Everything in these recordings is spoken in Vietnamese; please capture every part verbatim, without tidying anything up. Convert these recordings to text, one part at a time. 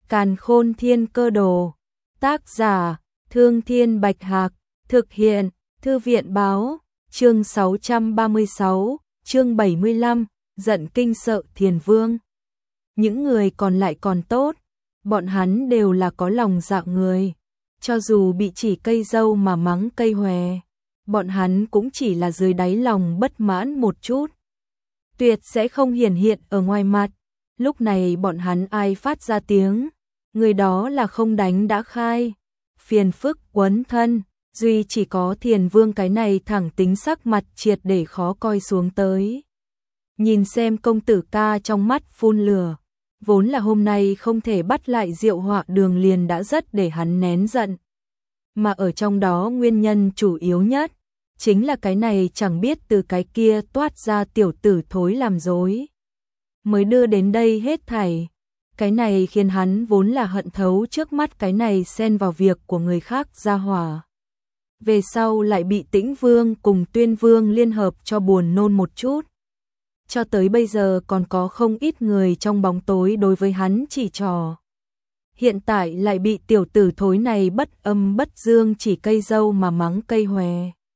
Càn Khôn Thiên Cơ Đồ. Tác giả: Thương Thiên Bạch Hạc. Thực hiện: Thư viện Báo. Chương sáu trăm ba mươi sáu, chương bảy mươi lăm, giận kinh sợ Thiền Vương. Những người còn lại còn tốt, bọn hắn đều là có lòng dạ người. Cho dù bị chỉ cây dâu mà mắng cây hòe, bọn hắn cũng chỉ là dưới đáy lòng bất mãn một chút. Tuyệt sẽ không hiển hiện ở ngoài mặt. Lúc này bọn hắn ai phát ra tiếng, người đó là không đánh đã khai. Phiền phức quấn thân, duy chỉ có Thiền Vương cái này thẳng tính sắc mặt triệt để khó coi xuống tới. Nhìn xem công tử ca trong mắt phun lửa, vốn là hôm nay không thể bắt lại Diệu Họa Đường liền đã rất để hắn nén giận. Mà ở trong đó nguyên nhân chủ yếu nhất, chính là cái này chẳng biết từ cái kia toát ra tiểu tử thối làm dối. Mới đưa đến đây hết thảy. Cái này khiến hắn vốn là hận thấu trước mắt cái này xen vào việc của người khác ra hỏa. Về sau lại bị Tĩnh Vương cùng Tuyên Vương liên hợp cho buồn nôn một chút. Cho tới bây giờ còn có không ít người trong bóng tối đối với hắn chỉ trò. Hiện tại lại bị tiểu tử thối này bất âm bất dương chỉ cây dâu mà mắng cây hòe.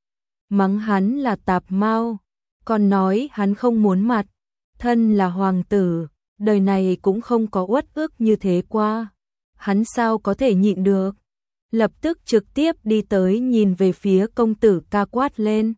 Mắng hắn là tạp mau, còn nói hắn không muốn mặt. Thân là hoàng tử, đời này cũng không có uất ức như thế qua. Hắn sao có thể nhịn được? Lập tức trực tiếp đi tới nhìn về phía công tử ca quát lên.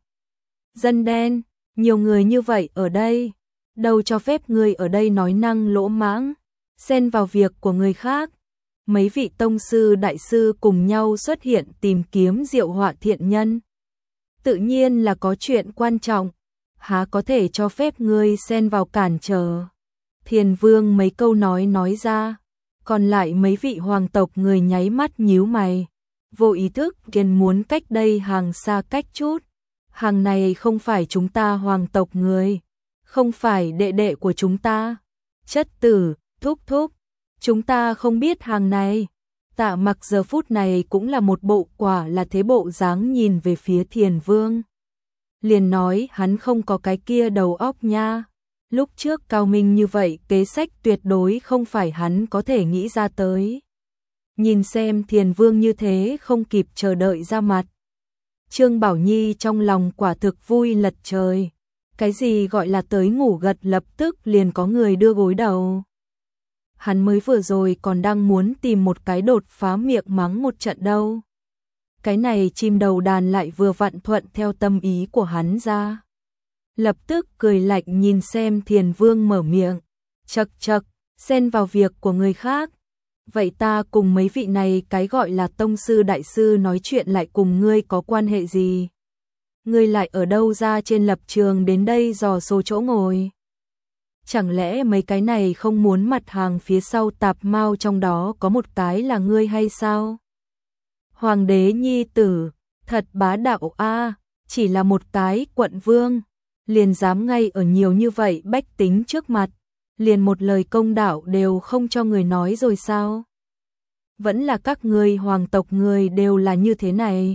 Dân đen, nhiều người như vậy ở đây, đâu cho phép người ở đây nói năng lỗ mãng, xen vào việc của người khác. Mấy vị tông sư đại sư cùng nhau xuất hiện tìm kiếm Diệu Họa thiện nhân. Tự nhiên là có chuyện quan trọng, há có thể cho phép ngươi xen vào cản trở. Thiền Vương mấy câu nói nói ra, còn lại mấy vị hoàng tộc người nháy mắt nhíu mày, vô ý thức kiên muốn cách đây hàng xa cách chút. Hàng này không phải chúng ta hoàng tộc người, không phải đệ đệ của chúng ta. Chất tử, thúc thúc, chúng ta không biết hàng này. Tạ Mặc giờ phút này cũng là một bộ quả là thế bộ dáng nhìn về phía Thiền Vương. Liền nói hắn không có cái kia đầu óc nha. Lúc trước cao minh như vậy kế sách tuyệt đối không phải hắn có thể nghĩ ra tới. Nhìn xem Thiền Vương như thế không kịp chờ đợi ra mặt. Trương Bảo Nhi trong lòng quả thực vui lật trời. Cái gì gọi là tới ngủ gật lập tức liền có người đưa gối đầu. Hắn mới vừa rồi còn đang muốn tìm một cái đột phá miệng mắng một trận đâu. Cái này chim đầu đàn lại vừa vặn thuận theo tâm ý của hắn ra. Lập tức cười lạnh nhìn xem Thiền Vương mở miệng. Chậc chậc, xen vào việc của người khác. Vậy ta cùng mấy vị này cái gọi là tông sư đại sư nói chuyện lại cùng ngươi có quan hệ gì? Ngươi lại ở đâu ra trên lập trường đến đây dò số chỗ ngồi? Chẳng lẽ mấy cái này không muốn mặt hàng phía sau tạp mau trong đó có một cái là ngươi hay sao? Hoàng đế nhi tử, thật bá đạo a, chỉ là một cái quận vương, liền dám ngay ở nhiều như vậy bách tính trước mặt, liền một lời công đạo đều không cho người nói rồi sao? Vẫn là các ngươi hoàng tộc người đều là như thế này.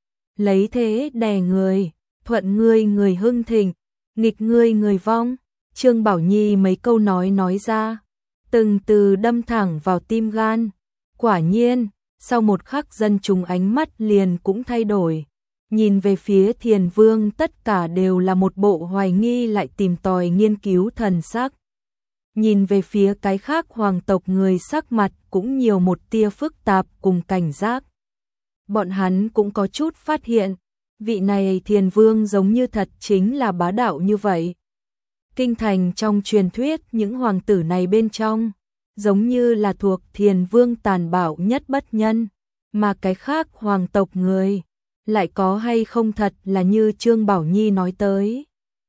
Lấy thế đè người, thuận ngươi người hưng thịnh, nghịch ngươi người vong. Trương Bảo Nhi mấy câu nói nói ra, từng từ đâm thẳng vào tim gan. Quả nhiên, sau một khắc dân chúng ánh mắt liền cũng thay đổi. Nhìn về phía Thiền Vương tất cả đều là một bộ hoài nghi lại tìm tòi nghiên cứu thần sắc. Nhìn về phía cái khác hoàng tộc người sắc mặt cũng nhiều một tia phức tạp cùng cảnh giác. Bọn hắn cũng có chút phát hiện, vị này Thiền Vương giống như thật chính là bá đạo như vậy. Kinh thành trong truyền thuyết những hoàng tử này bên trong, giống như là thuộc Thiền Vương tàn bạo nhất bất nhân, mà cái khác hoàng tộc người, lại có hay không thật là như Trương Bảo Nhi nói tới.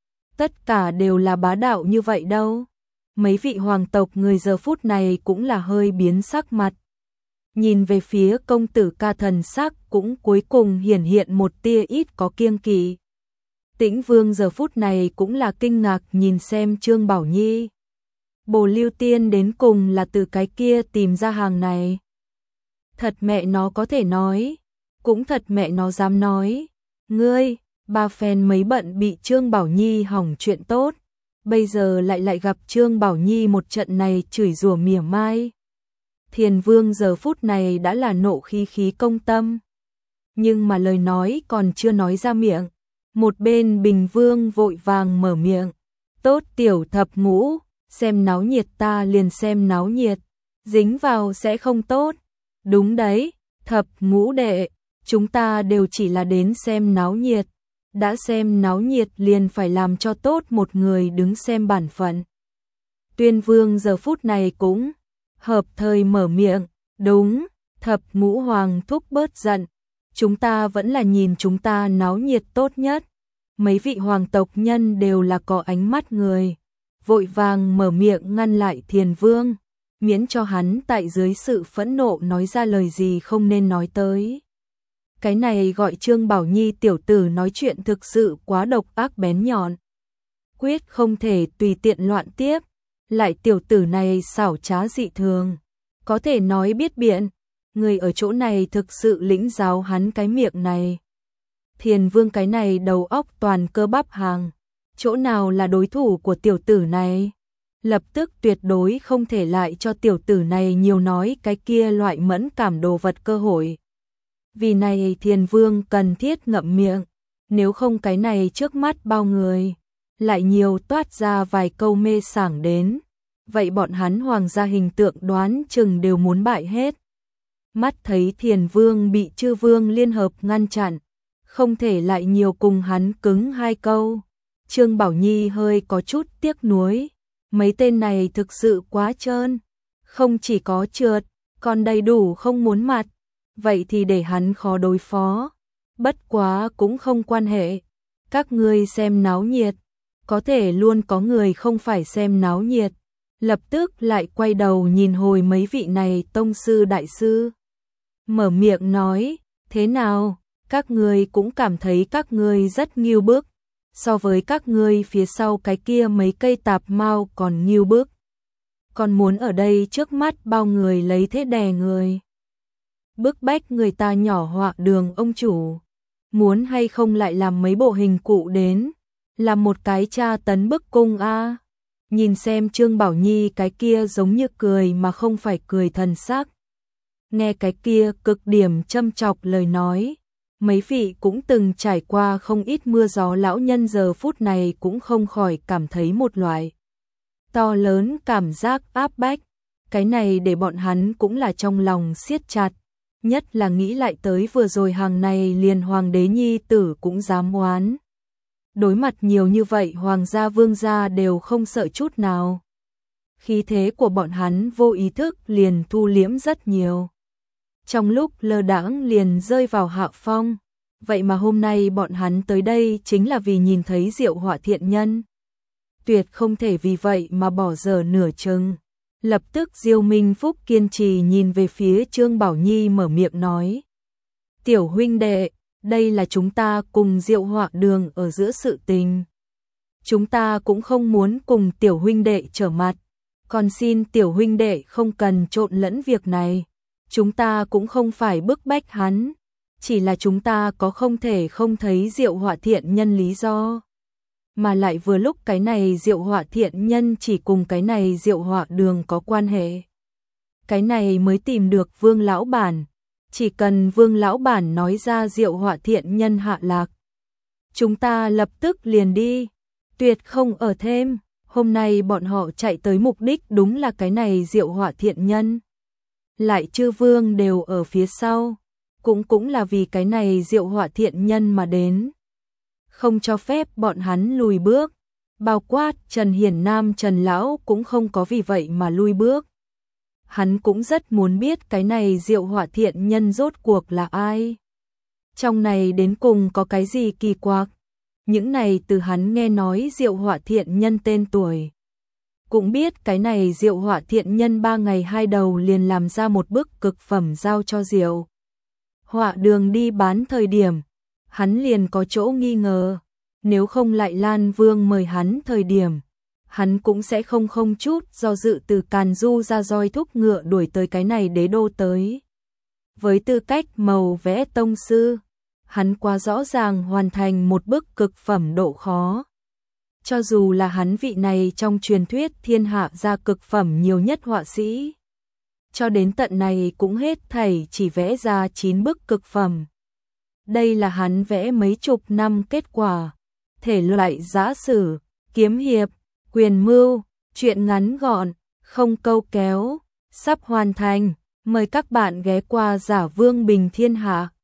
Tất cả đều là bá đạo như vậy đâu. Mấy vị hoàng tộc người giờ phút này cũng là hơi biến sắc mặt. Nhìn về phía công tử ca thần sắc cũng cuối cùng hiển hiện một tia ít có kiêng kỵ. Tĩnh Vương giờ phút này cũng là kinh ngạc nhìn xem Trương Bảo Nhi. Bồ Lưu Tiên đến cùng là từ cái kia tìm ra hàng này. Thật mẹ nó có thể nói, cũng thật mẹ nó dám nói. Ngươi, ba phen mấy bận bị Trương Bảo Nhi hỏng chuyện tốt. Bây giờ lại lại gặp Trương Bảo Nhi một trận này chửi rủa mỉa mai. Thiền Vương giờ phút này đã là nộ khí khí công tâm. Nhưng mà lời nói còn chưa nói ra miệng. Một bên Bình Vương vội vàng mở miệng. Tốt tiểu thập ngũ, xem náo nhiệt ta liền xem náo nhiệt. Dính vào sẽ không tốt. Đúng đấy, thập ngũ đệ, chúng ta đều chỉ là đến xem náo nhiệt. Đã xem náo nhiệt liền phải làm cho tốt một người đứng xem bản phận. Tuyên Vương giờ phút này cũng hợp thời mở miệng. Đúng, thập ngũ hoàng thúc bớt giận. Chúng ta vẫn là nhìn chúng ta náo nhiệt tốt nhất. Mấy vị hoàng tộc nhân đều là có ánh mắt người. Vội vàng mở miệng ngăn lại Thiền Vương. Miễn cho hắn tại dưới sự phẫn nộ nói ra lời gì không nên nói tới. Cái này gọi Trương Bảo Nhi tiểu tử nói chuyện thực sự quá độc ác bén nhọn. Quyết không thể tùy tiện loạn tiếp. Lại tiểu tử này xảo trá dị thường. Có thể nói biết biện. Người ở chỗ này thực sự lĩnh giáo hắn cái miệng này. Thiền Vương cái này đầu óc toàn cơ bắp hàng. Chỗ nào là đối thủ của tiểu tử này? Lập tức tuyệt đối không thể lại cho tiểu tử này nhiều nói cái kia loại mẫn cảm đồ vật cơ hội. Vì này Thiền Vương cần thiết ngậm miệng. Nếu không cái này trước mắt bao người. Lại nhiều toát ra vài câu mê sảng đến. Vậy bọn hắn hoàng gia hình tượng đoán chừng đều muốn bại hết. Mắt thấy Thiền Vương bị Chư Vương liên hợp ngăn chặn. Không thể lại nhiều cùng hắn cứng hai câu. Trương Bảo Nhi hơi có chút tiếc nuối. Mấy tên này thực sự quá trơn. Không chỉ có trượt, còn đầy đủ không muốn mặt. Vậy thì để hắn khó đối phó. Bất quá cũng không quan hệ. Các ngươi xem náo nhiệt. Có thể luôn có người không phải xem náo nhiệt. Lập tức lại quay đầu nhìn hồi mấy vị này tông sư đại sư. Mở miệng nói, thế nào, các ngươi cũng cảm thấy các ngươi rất nghiêu bức. So với các ngươi phía sau cái kia mấy cây tạp mau còn nghiêu bức. Còn muốn ở đây trước mắt bao người lấy thế đè người. Bức bách người ta nhỏ họa đường ông chủ. Muốn hay không lại làm mấy bộ hình cụ đến. Làm một cái tra tấn bức cung a. Nhìn xem Trương Bảo Nhi cái kia giống như cười mà không phải cười thần sắc. Nghe cái kia cực điểm châm chọc lời nói. Mấy vị cũng từng trải qua không ít mưa gió lão nhân giờ phút này cũng không khỏi cảm thấy một loại to lớn cảm giác áp bách. Cái này để bọn hắn cũng là trong lòng siết chặt. Nhất là nghĩ lại tới vừa rồi hàng này liền hoàng đế nhi tử cũng dám oán. Đối mặt nhiều như vậy hoàng gia vương gia đều không sợ chút nào. Khí thế của bọn hắn vô ý thức liền thu liễm rất nhiều. Trong lúc lơ đãng liền rơi vào hạ phong. Vậy mà hôm nay bọn hắn tới đây chính là vì nhìn thấy Diệu Họa thiện nhân. Tuyệt không thể vì vậy mà bỏ dở nửa chừng. Lập tức Diêu Minh Phúc kiên trì nhìn về phía Trương Bảo Nhi mở miệng nói. Tiểu huynh đệ, đây là chúng ta cùng Diệu Họa đường ở giữa sự tình. Chúng ta cũng không muốn cùng tiểu huynh đệ trở mặt. Còn xin tiểu huynh đệ không cần trộn lẫn việc này. Chúng ta cũng không phải bức bách hắn. Chỉ là chúng ta có không thể không thấy Diệu Họa thiện nhân lý do. Mà lại vừa lúc cái này Diệu Họa thiện nhân chỉ cùng cái này Diệu Họa đường có quan hệ. Cái này mới tìm được Vương lão bản. Chỉ cần Vương lão bản nói ra Diệu Họa thiện nhân hạ lạc. Chúng ta lập tức liền đi. Tuyệt không ở thêm. Hôm nay bọn họ chạy tới mục đích đúng là cái này Diệu Họa thiện nhân. Lại Chư Vương đều ở phía sau. Cũng cũng là vì cái này Diệu Họa thiện nhân mà đến. Không cho phép bọn hắn lùi bước. Bao quát Trần Hiển Nam Trần Lão cũng không có vì vậy mà lui bước. Hắn cũng rất muốn biết cái này Diệu Họa thiện nhân rốt cuộc là ai. Trong này đến cùng có cái gì kỳ quặc. Những này từ hắn nghe nói Diệu Họa thiện nhân tên tuổi. Cũng biết cái này Diệu Họa thiện nhân ba ngày hai đầu liền làm ra một bức cực phẩm giao cho Diệu Họa đường đi bán thời điểm. Hắn liền có chỗ nghi ngờ. Nếu không lại Lan Vương mời hắn thời điểm. Hắn cũng sẽ không không chút do dự từ Càn Du ra roi thúc ngựa đuổi tới cái này đế đô tới. Với tư cách màu vẽ tông sư. Hắn quá rõ ràng hoàn thành một bức cực phẩm độ khó. Cho dù là hắn vị này trong truyền thuyết thiên hạ ra cực phẩm nhiều nhất họa sĩ. cho đến tận này cũng hết thảy chỉ vẽ ra chín bức cực phẩm. Đây là hắn vẽ mấy chục năm kết quả, thể loại giã sử, kiếm hiệp, quyền mưu, truyện ngắn gọn, không câu kéo, sắp hoàn thành, mời các bạn ghé qua Giả Vương Bình Thiên Hạ.